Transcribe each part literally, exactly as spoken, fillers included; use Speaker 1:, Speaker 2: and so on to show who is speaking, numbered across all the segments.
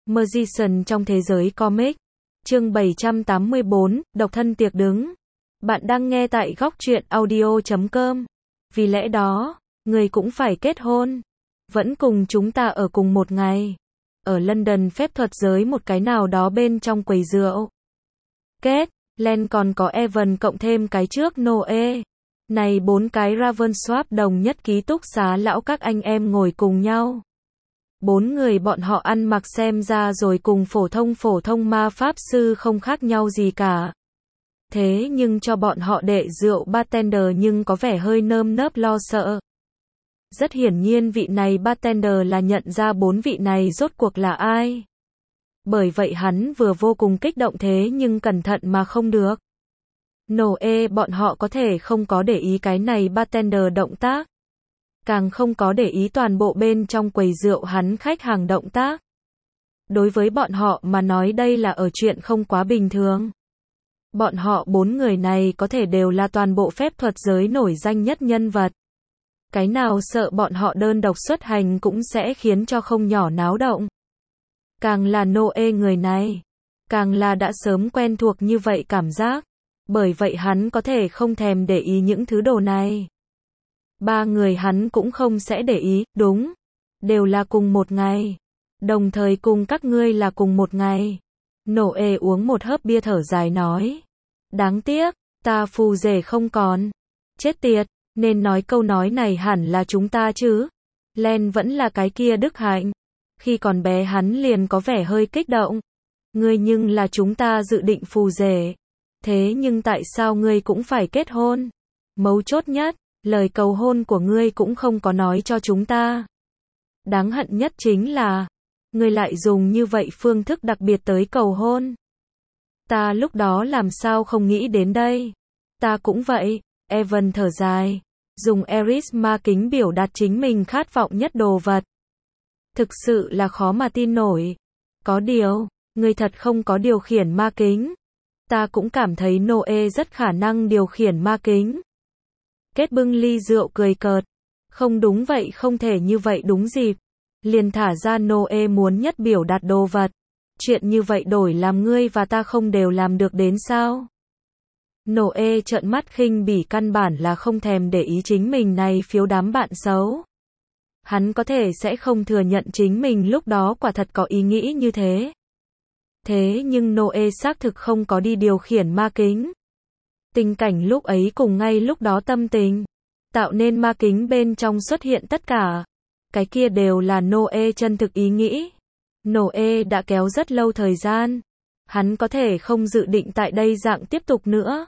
Speaker 1: Magician trong thế giới comic. Chương bảy trăm tám mươi bốn, độc thân tiệc đứng. Bạn đang nghe tại góc truyện audio chấm com. Vì lẽ đó, người cũng phải kết hôn. Vẫn cùng chúng ta ở cùng một ngày. Ở London phép thuật giới một cái nào đó bên trong quầy rượu. Kết, Len còn có Evan cộng thêm cái trước Noe. Này bốn cái Ravenswap đồng nhất ký túc xá lão các anh em ngồi cùng nhau. Bốn người bọn họ ăn mặc xem ra rồi cùng phổ thông phổ thông ma pháp sư không khác nhau gì cả. Thế nhưng cho bọn họ đệ rượu bartender nhưng có vẻ hơi nơm nớp lo sợ. Rất hiển nhiên vị này bartender là nhận ra bốn vị này rốt cuộc là ai. Bởi vậy hắn vừa vô cùng kích động thế nhưng cẩn thận mà không được. Noe bọn họ có thể không có để ý cái này bartender động tác. Càng không có để ý toàn bộ bên trong quầy rượu hắn khách hàng động tác. Đối với bọn họ mà nói đây là ở chuyện không quá bình thường. Bọn họ bốn người này có thể đều là toàn bộ phép thuật giới nổi danh nhất nhân vật. Cái nào sợ bọn họ đơn độc xuất hành cũng sẽ khiến cho không nhỏ náo động. Càng là Noe người này, càng là đã sớm quen thuộc như vậy cảm giác. Bởi vậy hắn có thể không thèm để ý những thứ đồ này. Ba người hắn cũng không sẽ để ý, đúng. Đều là cùng một ngày. Đồng thời cùng các ngươi là cùng một ngày. Noe uống một hớp bia thở dài nói. Đáng tiếc, ta phù rể không còn. Chết tiệt, nên nói câu nói này hẳn là chúng ta chứ. Len vẫn là cái kia đức hạnh. Khi còn bé hắn liền có vẻ hơi kích động. Ngươi nhưng là chúng ta dự định phù rể. Thế nhưng tại sao ngươi cũng phải kết hôn? Mấu chốt nhất, lời cầu hôn của ngươi cũng không có nói cho chúng ta. Đáng hận nhất chính là, ngươi lại dùng như vậy phương thức đặc biệt tới cầu hôn. Ta lúc đó làm sao không nghĩ đến đây? Ta cũng vậy, Evan thở dài, dùng Eris ma kính biểu đạt chính mình khát vọng nhất đồ vật. Thực sự là khó mà tin nổi. Có điều, ngươi thật không có điều khiển ma kính. Ta cũng cảm thấy Noe rất khả năng điều khiển ma kính. Kết bưng ly rượu cười cợt. Không đúng vậy không thể như vậy đúng dịp. Liền thả ra Noe muốn nhất biểu đạt đồ vật. Chuyện như vậy đổi làm ngươi và ta không đều làm được đến sao? Noe trợn mắt khinh bỉ căn bản là không thèm để ý chính mình này phiếu đám bạn xấu. Hắn có thể sẽ không thừa nhận chính mình lúc đó quả thật có ý nghĩ như thế. Thế nhưng Noe xác thực không có đi điều khiển ma kính. Tình cảnh lúc ấy cùng ngay lúc đó tâm tình, tạo nên ma kính bên trong xuất hiện tất cả. Cái kia đều là Noe chân thực ý nghĩ. Noe đã kéo rất lâu thời gian. Hắn có thể không dự định tại đây dạng tiếp tục nữa.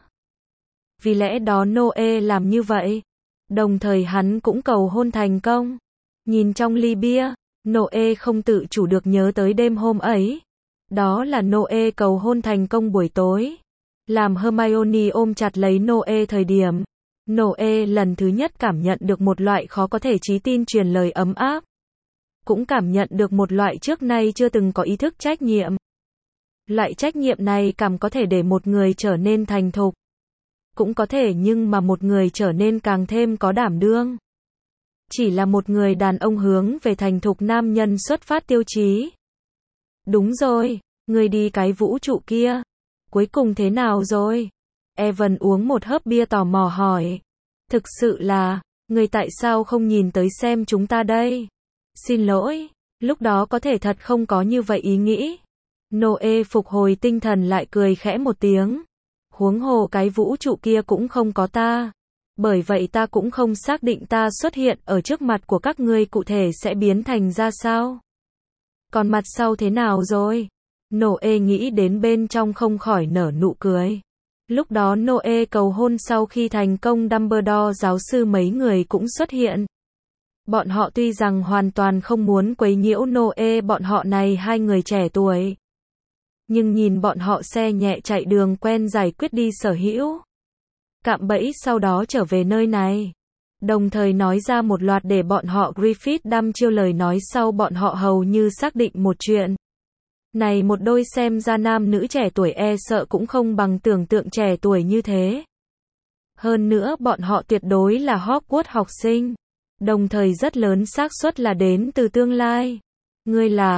Speaker 1: Vì lẽ đó Noe làm như vậy. Đồng thời hắn cũng cầu hôn thành công. Nhìn trong ly bia, Noe không tự chủ được nhớ tới đêm hôm ấy. Đó là Noe cầu hôn thành công buổi tối. Làm Hermione ôm chặt lấy Noe thời điểm. Noe lần thứ nhất cảm nhận được một loại khó có thể trí tin truyền lời ấm áp. Cũng cảm nhận được một loại trước nay chưa từng có ý thức trách nhiệm. Loại trách nhiệm này cảm có thể để một người trở nên thành thục. Cũng có thể nhưng mà một người trở nên càng thêm có đảm đương. Chỉ là một người đàn ông hướng về thành thục nam nhân xuất phát tiêu chí. Đúng rồi, người đi cái vũ trụ kia. Cuối cùng thế nào rồi? Evan uống một hớp bia tò mò hỏi. Thực sự là, người tại sao không nhìn tới xem chúng ta đây? Xin lỗi, lúc đó có thể thật không có như vậy ý nghĩ. Noe phục hồi tinh thần lại cười khẽ một tiếng. Huống hồ cái vũ trụ kia cũng không có ta. Bởi vậy ta cũng không xác định ta xuất hiện ở trước mặt của các ngươi cụ thể sẽ biến thành ra sao. Còn mặt sau thế nào rồi? Noe nghĩ đến bên trong không khỏi nở nụ cười. Lúc đó Noe cầu hôn sau khi thành công Dumbledore giáo sư mấy người cũng xuất hiện. Bọn họ tuy rằng hoàn toàn không muốn quấy nhiễu Noe bọn họ này hai người trẻ tuổi. Nhưng nhìn bọn họ xe nhẹ chạy đường quen giải quyết đi sở hữu. Cạm bẫy sau đó trở về nơi này. Đồng thời nói ra một loạt để bọn họ Griffith đăm chiêu lời nói sau bọn họ hầu như xác định một chuyện. Này một đôi xem ra nam nữ trẻ tuổi e sợ cũng không bằng tưởng tượng trẻ tuổi như thế. Hơn nữa bọn họ tuyệt đối là Hogwarts học sinh. Đồng thời rất lớn xác suất là đến từ tương lai. Ngươi là,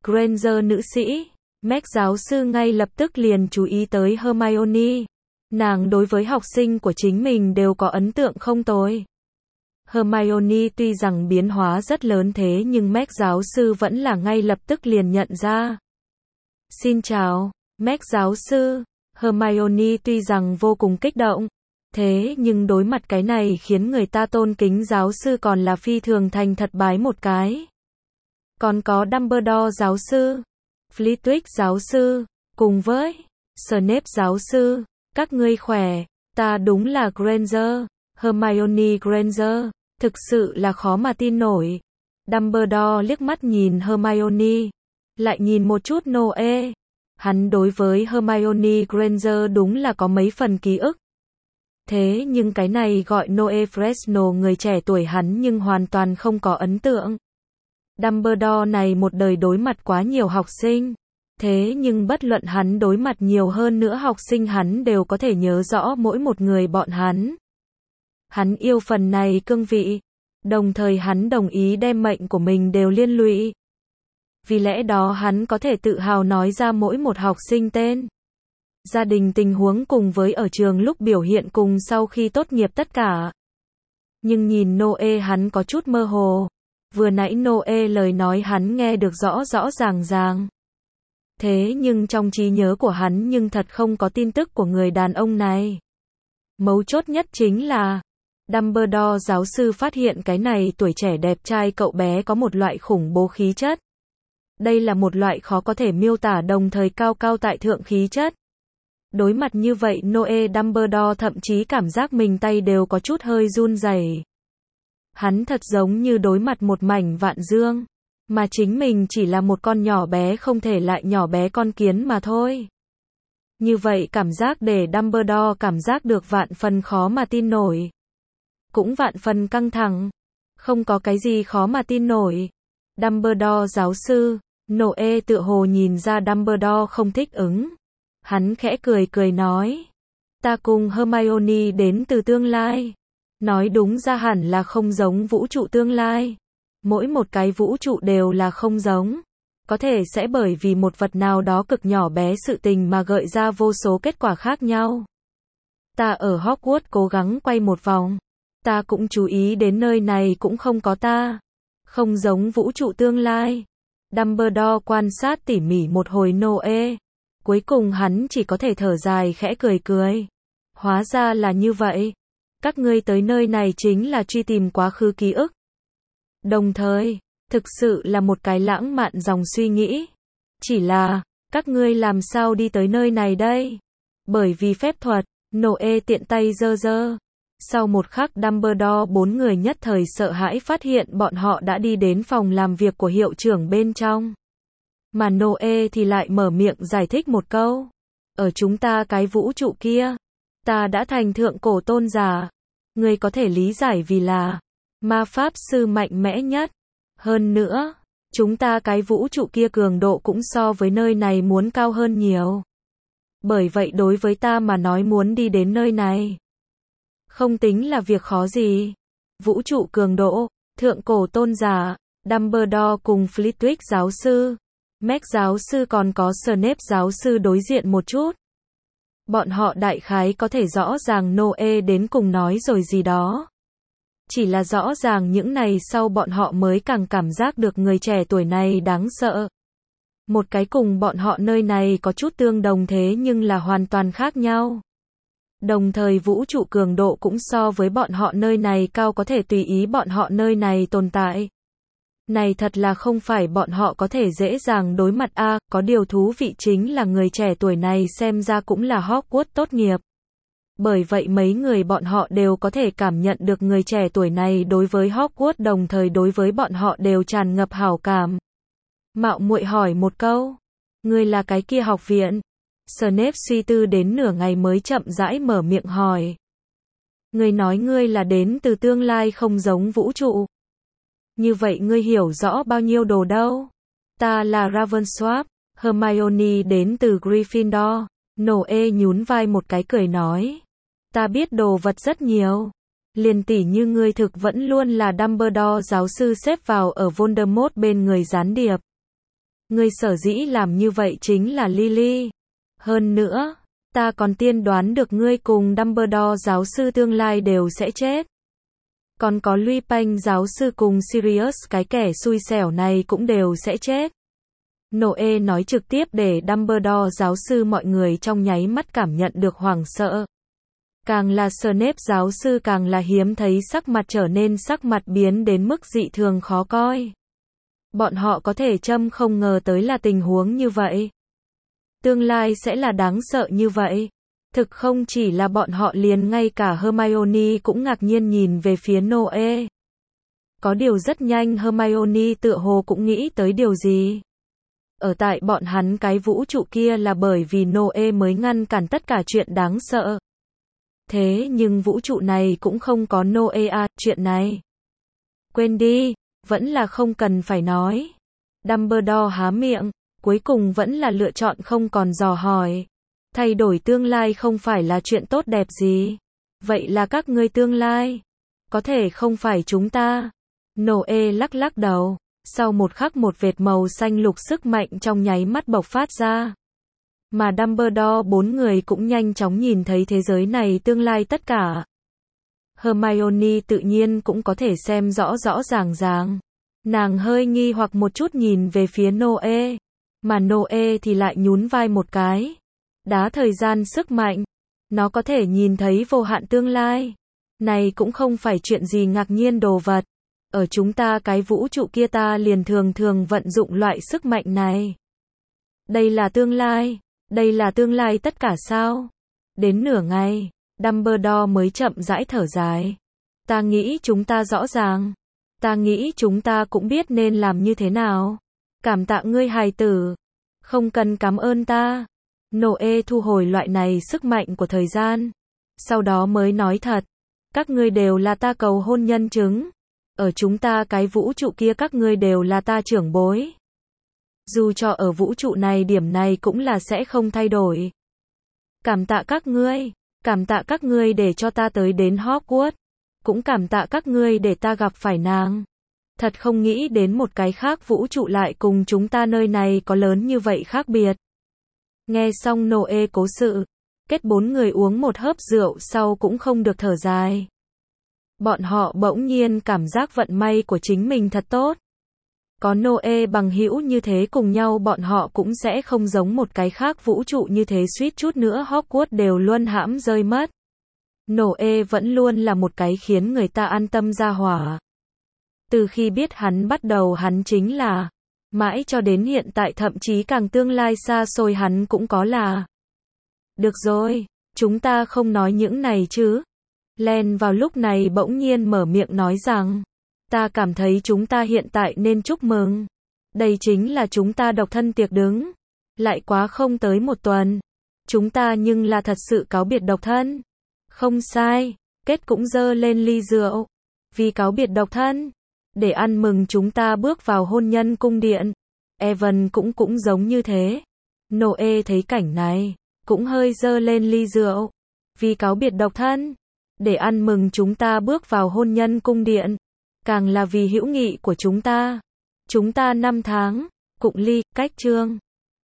Speaker 1: Granger nữ sĩ. Meg giáo sư ngay lập tức liền chú ý tới Hermione. Nàng đối với học sinh của chính mình đều có ấn tượng không tồi. Hermione tuy rằng biến hóa rất lớn thế nhưng Meg giáo sư vẫn là ngay lập tức liền nhận ra. Xin chào, Meg giáo sư. Hermione tuy rằng vô cùng kích động, thế nhưng đối mặt cái này khiến người ta tôn kính giáo sư còn là phi thường thành thật bái một cái. Còn có Dumbledore giáo sư, Flitwick giáo sư, cùng với Snape giáo sư, các ngươi khỏe, ta đúng là Granger, Hermione Granger, thực sự là khó mà tin nổi. Dumbledore liếc mắt nhìn Hermione, lại nhìn một chút Noe. Hắn đối với Hermione Granger đúng là có mấy phần ký ức. Thế nhưng cái này gọi Noe Fresno người trẻ tuổi hắn nhưng hoàn toàn không có ấn tượng. Dumbledore này một đời đối mặt quá nhiều học sinh. Thế nhưng bất luận hắn đối mặt nhiều hơn nữa học sinh hắn đều có thể nhớ rõ mỗi một người bọn hắn. Hắn yêu phần này cương vị. Đồng thời hắn đồng ý đem mệnh của mình đều liên lụy. Vì lẽ đó hắn có thể tự hào nói ra mỗi một học sinh tên, gia đình tình huống cùng với ở trường lúc biểu hiện cùng sau khi tốt nghiệp tất cả. Nhưng nhìn Noe hắn có chút mơ hồ. Vừa nãy Noe lời nói hắn nghe được rõ rõ ràng ràng. Thế nhưng trong trí nhớ của hắn nhưng thật không có tin tức của người đàn ông này. Mấu chốt nhất chính là Dumbledore giáo sư phát hiện cái này tuổi trẻ đẹp trai cậu bé có một loại khủng bố khí chất. Đây là một loại khó có thể miêu tả đồng thời cao cao tại thượng khí chất. Đối mặt như vậy Noe Dumbledore thậm chí cảm giác mình tay đều có chút hơi run rẩy. Hắn thật giống như đối mặt một mảnh vạn dương, mà chính mình chỉ là một con nhỏ bé không thể lại nhỏ bé con kiến mà thôi. Như vậy cảm giác để Dumbledore cảm giác được vạn phần khó mà tin nổi. Cũng vạn phần căng thẳng. Không có cái gì khó mà tin nổi. Dumbledore giáo sư, Noe tựa hồ nhìn ra Dumbledore không thích ứng. Hắn khẽ cười cười nói. Ta cùng Hermione đến từ tương lai. Nói đúng ra hẳn là không giống vũ trụ tương lai. Mỗi một cái vũ trụ đều là không giống. Có thể sẽ bởi vì một vật nào đó cực nhỏ bé sự tình mà gợi ra vô số kết quả khác nhau. Ta ở Hogwarts cố gắng quay một vòng. Ta cũng chú ý đến nơi này cũng không có ta. Không giống vũ trụ tương lai. Dumbledore quan sát tỉ mỉ một hồi Noe. Cuối cùng hắn chỉ có thể thở dài khẽ cười cười. Hóa ra là như vậy. Các ngươi tới nơi này chính là truy tìm quá khứ ký ức. Đồng thời, thực sự là một cái lãng mạn dòng suy nghĩ. Chỉ là, các ngươi làm sao đi tới nơi này đây? Bởi vì phép thuật, Noe tiện tay giơ giơ. Sau một khắc Dumbledore bốn người nhất thời sợ hãi phát hiện bọn họ đã đi đến phòng làm việc của hiệu trưởng bên trong. Mà Noe thì lại mở miệng giải thích một câu. Ở chúng ta cái vũ trụ kia, ta đã thành thượng cổ tôn giả. Người có thể lý giải vì là ma pháp sư mạnh mẽ nhất. Hơn nữa, chúng ta cái vũ trụ kia cường độ cũng so với nơi này muốn cao hơn nhiều. Bởi vậy đối với ta mà nói muốn đi đến nơi này không tính là việc khó gì. Vũ trụ cường độ, thượng cổ tôn giả, Dumbledore cùng Flitwick giáo sư, Meg giáo sư còn có Snape giáo sư đối diện một chút. Bọn họ đại khái có thể rõ ràng Noe đến cùng nói rồi gì đó. Chỉ là rõ ràng những này sau bọn họ mới càng cảm giác được người trẻ tuổi này đáng sợ. Một cái cùng bọn họ nơi này có chút tương đồng thế nhưng là hoàn toàn khác nhau. Đồng thời vũ trụ cường độ cũng so với bọn họ nơi này cao có thể tùy ý bọn họ nơi này tồn tại. Này thật là không phải bọn họ có thể dễ dàng đối mặt a, à, có điều thú vị chính là người trẻ tuổi này xem ra cũng là Hogwarts tốt nghiệp. Bởi vậy mấy người bọn họ đều có thể cảm nhận được người trẻ tuổi này đối với Hogwarts đồng thời đối với bọn họ đều tràn ngập hảo cảm. Mạo muội hỏi một câu, ngươi là cái kia học viện? Snape suy tư đến nửa ngày mới chậm rãi mở miệng hỏi. Ngươi nói ngươi là đến từ tương lai không giống vũ trụ. Như vậy ngươi hiểu rõ bao nhiêu đồ đâu? Ta là Ravensworth, Hermione đến từ Gryffindor. Noe nhún vai một cái cười nói. Ta biết đồ vật rất nhiều. Liền tỉ như ngươi thực vẫn luôn là Dumbledore giáo sư xếp vào ở Voldemort bên người gián điệp. Ngươi sở dĩ làm như vậy chính là Lily. Hơn nữa, ta còn tiên đoán được ngươi cùng Dumbledore giáo sư tương lai đều sẽ chết. Còn có Lupin giáo sư cùng Sirius cái kẻ xui xẻo này cũng đều sẽ chết. Noe nói trực tiếp để Dumbledore giáo sư mọi người trong nháy mắt cảm nhận được hoảng sợ. Càng là Snape giáo sư càng là hiếm thấy sắc mặt trở nên sắc mặt biến đến mức dị thường khó coi. Bọn họ có thể châm không ngờ tới là tình huống như vậy. Tương lai sẽ là đáng sợ như vậy. Thực không chỉ là bọn họ liền ngay cả Hermione cũng ngạc nhiên nhìn về phía Noe. Có điều rất nhanh Hermione tựa hồ cũng nghĩ tới điều gì. Ở tại bọn hắn cái vũ trụ kia là bởi vì Noe mới ngăn cản tất cả chuyện đáng sợ. Thế nhưng vũ trụ này cũng không có Noe à, chuyện này. Quên đi, vẫn là không cần phải nói. Dumbledore há miệng, cuối cùng vẫn là lựa chọn không còn dò hỏi. Thay đổi tương lai không phải là chuyện tốt đẹp gì. Vậy là các ngươi tương lai. Có thể không phải chúng ta. Noe lắc lắc đầu. Sau một khắc một vệt màu xanh lục sức mạnh trong nháy mắt bộc phát ra. Mà Dumbledore bốn người cũng nhanh chóng nhìn thấy thế giới này tương lai tất cả. Hermione tự nhiên cũng có thể xem rõ rõ ràng ràng. Nàng hơi nghi hoặc một chút nhìn về phía Noe. Mà Noe thì lại nhún vai một cái. Đá thời gian sức mạnh. Nó có thể nhìn thấy vô hạn tương lai. Này cũng không phải chuyện gì ngạc nhiên đồ vật. Ở chúng ta cái vũ trụ kia ta liền thường thường vận dụng loại sức mạnh này. Đây là tương lai. Đây là tương lai tất cả sao? Đến nửa ngày, Dumbledore mới chậm rãi thở dài. Ta nghĩ chúng ta rõ ràng. Ta nghĩ chúng ta cũng biết nên làm như thế nào. Cảm tạ ngươi hài tử. Không cần cảm ơn ta. Noe thu hồi loại này sức mạnh của thời gian. Sau đó mới nói thật. Các ngươi đều là ta cầu hôn nhân chứng. Ở chúng ta cái vũ trụ kia các ngươi đều là ta trưởng bối. Dù cho ở vũ trụ này điểm này cũng là sẽ không thay đổi. Cảm tạ các ngươi. Cảm tạ các ngươi để cho ta tới đến Hogwarts. Cũng cảm tạ các ngươi để ta gặp phải nàng. Thật không nghĩ đến một cái khác vũ trụ lại cùng chúng ta nơi này có lớn như vậy khác biệt. Nghe xong Noe cố sự, kết bốn người uống một hớp rượu sau cũng không được thở dài. Bọn họ bỗng nhiên cảm giác vận may của chính mình thật tốt. Có Noe bằng hữu như thế cùng nhau bọn họ cũng sẽ không giống một cái khác vũ trụ như thế suýt chút nữa Hogwarts đều luân hãm rơi mất. Noe vẫn luôn là một cái khiến người ta an tâm ra hỏa. Từ khi biết hắn bắt đầu hắn chính là, mãi cho đến hiện tại thậm chí càng tương lai xa xôi hắn cũng có là. Được rồi, chúng ta không nói những này chứ. Len vào lúc này bỗng nhiên mở miệng nói rằng, ta cảm thấy chúng ta hiện tại nên chúc mừng. Đây chính là chúng ta độc thân tiệc đứng. Lại quá không tới một tuần. Chúng ta nhưng là thật sự cáo biệt độc thân. Không sai, Kết cũng dơ lên ly rượu. Vì cáo biệt độc thân. Để ăn mừng chúng ta bước vào hôn nhân cung điện. Evan cũng cũng giống như thế. Noe thấy cảnh này, cũng hơi dơ lên ly rượu. Vì cáo biệt độc thân. Để ăn mừng chúng ta bước vào hôn nhân cung điện. Càng là vì hữu nghị của chúng ta. Chúng ta năm tháng, cụng ly, cách chương.